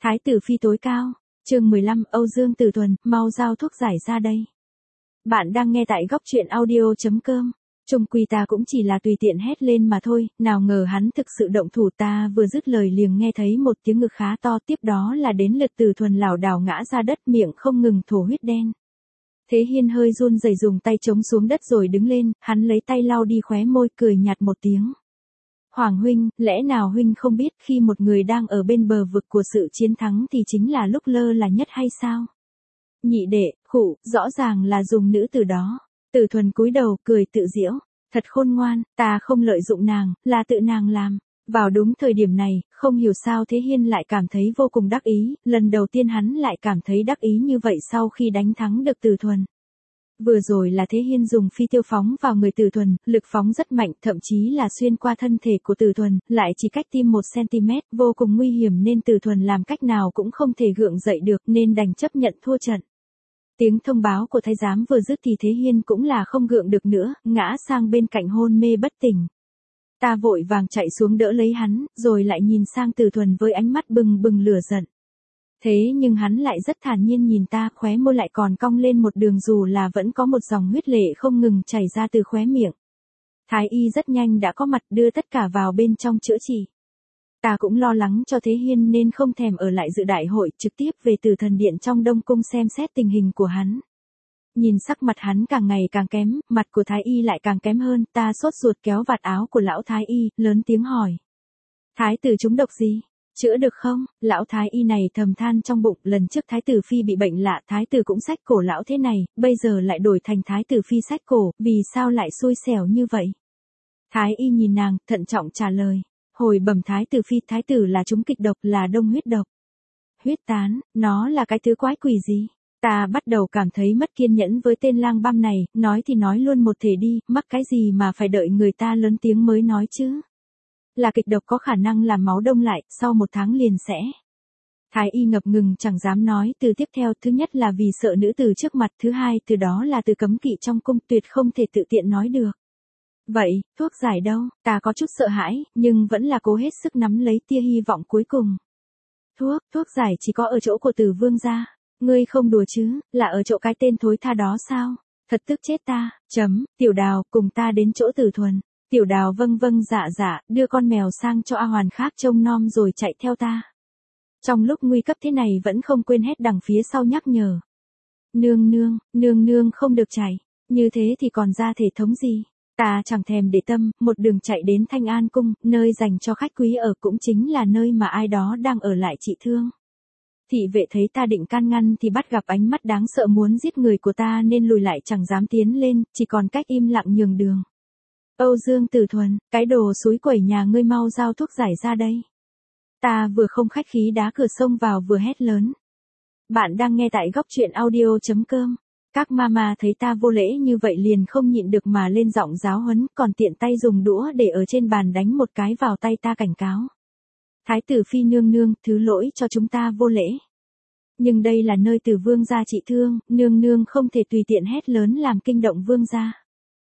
Thái tử phi tối cao. Chương 15, Âu Dương Tử Thuần, mau giao thuốc giải ra đây. Bạn đang nghe tại góc truyện audio.com. Chung quy ta cũng chỉ là tùy tiện hét lên mà thôi, nào ngờ hắn thực sự động thủ. Ta vừa dứt lời liền nghe thấy một tiếng ngực khá to, tiếp đó là đến lượt Tử Thuần lảo đảo ngã ra đất, miệng không ngừng thổ huyết đen. Thế Hiên hơi run rẩy dùng tay chống xuống đất rồi đứng lên, hắn lấy tay lau đi khóe môi, cười nhạt một tiếng. Hoàng huynh, lẽ nào huynh không biết khi một người đang ở bên bờ vực của sự chiến thắng thì chính là lúc lơ là nhất hay sao? Nhị đệ, khụ, rõ ràng là dùng nữ từ đó. Tử Thuần cúi đầu, cười tự giễu. Thật khôn ngoan, ta không lợi dụng nàng, là tự nàng làm. Vào đúng thời điểm này, không hiểu sao Thế Hiên lại cảm thấy vô cùng đắc ý, lần đầu tiên hắn lại cảm thấy đắc ý như vậy sau khi đánh thắng được Tử Thuần. Vừa rồi là Thế Hiên dùng phi tiêu phóng vào người Tử Thuần, lực phóng rất mạnh, thậm chí là xuyên qua thân thể của Tử Thuần, lại chỉ cách tim 1cm, vô cùng nguy hiểm nên Tử Thuần làm cách nào cũng không thể gượng dậy được nên đành chấp nhận thua trận. Tiếng thông báo của thái giám vừa dứt thì Thế Hiên cũng là không gượng được nữa, ngã sang bên cạnh hôn mê bất tỉnh. Ta vội vàng chạy xuống đỡ lấy hắn, rồi lại nhìn sang Tử Thuần với ánh mắt bừng bừng lửa giận. Thế nhưng hắn lại rất thản nhiên nhìn ta, khóe môi lại còn cong lên một đường dù là vẫn có một dòng huyết lệ không ngừng chảy ra từ khóe miệng. Thái y rất nhanh đã có mặt đưa tất cả vào bên trong chữa trị. Ta cũng lo lắng cho Thế Hiên nên không thèm ở lại dự đại hội, trực tiếp về Tử Thần Điện trong Đông Cung xem xét tình hình của hắn. Nhìn sắc mặt hắn càng ngày càng kém, mặt của Thái y lại càng kém hơn, ta sốt ruột kéo vạt áo của lão Thái y, lớn tiếng hỏi. Thái tử trúng độc gì? Chữa được không? Lão Thái y này thầm than trong bụng, lần trước Thái tử phi bị bệnh lạ, Thái tử cũng xách cổ lão thế này, bây giờ lại đổi thành Thái tử phi xách cổ, vì sao lại xui xẻo như vậy? Thái y nhìn nàng, thận trọng trả lời. Hồi bẩm Thái tử phi, Thái tử là trúng kịch độc, là đông huyết độc. Huyết tán, nó là cái thứ quái quỷ gì? Ta bắt đầu cảm thấy mất kiên nhẫn với tên lang băm này, nói thì nói luôn một thể đi, mắc cái gì mà phải đợi người ta lớn tiếng mới nói chứ? Là kịch độc có khả năng làm máu đông lại, sau 1 tháng liền sẽ. Thái y ngập ngừng chẳng dám nói từ tiếp theo, thứ nhất là vì sợ nữ tử trước mặt, thứ hai từ đó là từ cấm kỵ trong cung, tuyệt không thể tự tiện nói được. Vậy, thuốc giải đâu? Ta có chút sợ hãi, nhưng vẫn là cố hết sức nắm lấy tia hy vọng cuối cùng. Thuốc giải chỉ có ở chỗ của Tử Vương gia. Ngươi không đùa chứ, là ở chỗ cái tên thối tha đó sao? Thật tức chết ta. Tiểu Đào, cùng ta đến chỗ Tử Thuần. Tiểu Đào vâng vâng dạ dạ, đưa con mèo sang cho A Hoàn khác trông nom rồi chạy theo ta. Trong lúc nguy cấp thế này vẫn không quên hét đằng phía sau nhắc nhở. Nương nương không được chạy, như thế thì còn ra thể thống gì? Ta chẳng thèm để tâm, một đường chạy đến Thanh An Cung, nơi dành cho khách quý ở, cũng chính là nơi mà ai đó đang ở lại trị thương. Thị vệ thấy ta định can ngăn thì bắt gặp ánh mắt đáng sợ muốn giết người của ta nên lùi lại chẳng dám tiến lên, chỉ còn cách im lặng nhường đường. Âu Dương Tử Thuần, cái đồ xúi quẩy nhà ngươi mau giao thuốc giải ra đây. Ta vừa không khách khí đá cửa xông vào vừa hét lớn. Bạn đang nghe tại góc truyện audio.com. Các mama thấy ta vô lễ như vậy liền không nhịn được mà lên giọng giáo huấn, còn tiện tay dùng đũa để ở trên bàn đánh một cái vào tay ta cảnh cáo. Thái tử phi nương, thứ lỗi cho chúng ta vô lễ. Nhưng đây là nơi Tử Vương gia trị thương, nương không thể tùy tiện hét lớn làm kinh động vương gia.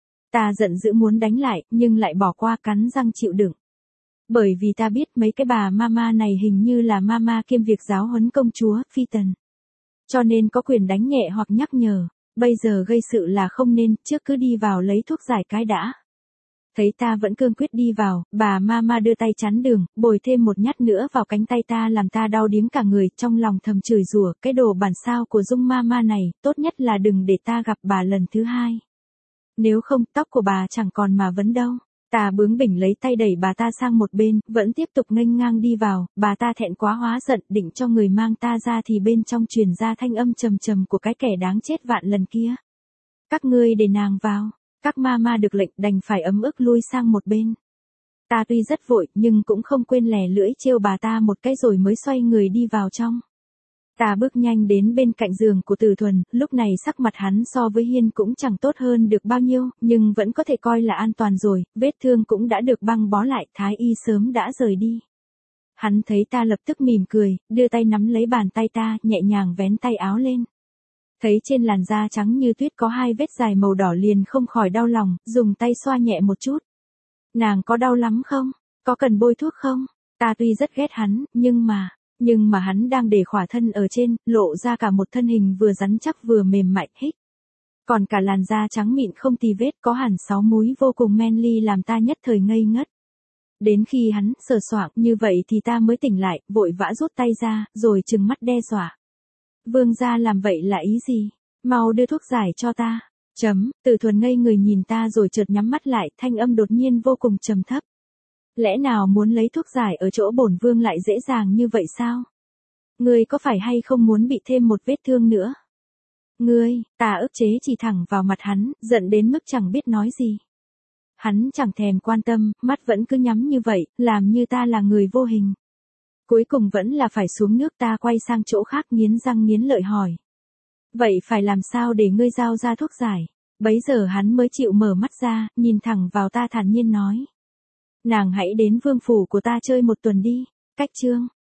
Ta giận dữ muốn đánh lại, nhưng lại bỏ qua, cắn răng chịu đựng. Bởi vì ta biết mấy cái bà mama này hình như là mama kiêm việc giáo huấn công chúa, phi tần. Cho nên có quyền đánh nhẹ hoặc nhắc nhở. Bây giờ gây sự là không nên, trước cứ đi vào lấy thuốc giải cái đã. Thấy ta vẫn cương quyết đi vào, bà mama đưa tay chắn đường, bồi thêm một nhát nữa vào cánh tay ta làm ta đau điếng cả người, trong lòng thầm chửi rủa, cái đồ bản sao của Dung mama này, tốt nhất là đừng để ta gặp bà lần thứ hai. Nếu không, tóc của bà chẳng còn mà vấn đâu. Ta bướng bỉnh lấy tay đẩy bà ta sang một bên, vẫn tiếp tục nghênh ngang đi vào, bà ta thẹn quá hóa giận, định cho người mang ta ra thì bên trong truyền ra thanh âm trầm trầm của cái kẻ đáng chết vạn lần kia. Các ngươi để nàng vào. Các mama được lệnh đành phải ấm ức lui sang một bên. Ta tuy rất vội nhưng cũng không quên lè lưỡi trêu bà ta một cái rồi mới xoay người đi vào trong. Ta bước nhanh đến bên cạnh giường của Tử Thuần, lúc này sắc mặt hắn so với Hiên cũng chẳng tốt hơn được bao nhiêu, nhưng vẫn có thể coi là an toàn rồi, vết thương cũng đã được băng bó lại, Thái y sớm đã rời đi. Hắn thấy ta lập tức mỉm cười, đưa tay nắm lấy bàn tay ta, nhẹ nhàng vén tay áo lên. Thấy trên làn da trắng như tuyết có 2 vết dài màu đỏ liền không khỏi đau lòng, dùng tay xoa nhẹ một chút. Nàng có đau lắm không? Có cần bôi thuốc không? Ta tuy rất ghét hắn, nhưng mà, Nhưng mà hắn đang để khỏa thân ở trên, lộ ra cả một thân hình vừa rắn chắc vừa mềm mại, hích. Còn cả làn da trắng mịn không tì vết có hẳn 6 múi vô cùng manly làm ta nhất thời ngây ngất. Đến khi hắn sờ soạng như vậy thì ta mới tỉnh lại, vội vã rút tay ra, rồi trừng mắt đe dọa. Vương gia làm vậy là ý gì? Mau đưa thuốc giải cho ta. Từ Thuần ngây người nhìn ta rồi chợt nhắm mắt lại, thanh âm đột nhiên vô cùng trầm thấp. Lẽ nào muốn lấy thuốc giải ở chỗ bổn vương lại dễ dàng như vậy sao? Ngươi có phải hay không muốn bị thêm một vết thương nữa? Ngươi, ta ức chế chỉ thẳng vào mặt hắn, giận đến mức chẳng biết nói gì. Hắn chẳng thèm quan tâm, mắt vẫn cứ nhắm như vậy, làm như ta là người vô hình. Cuối cùng vẫn là phải xuống nước, ta quay sang chỗ khác nghiến răng nghiến lợi hỏi. Vậy phải làm sao để ngươi giao ra thuốc giải? Bấy giờ hắn mới chịu mở mắt ra, nhìn thẳng vào ta thản nhiên nói. Nàng hãy đến vương phủ của ta chơi một tuần đi. Cách chương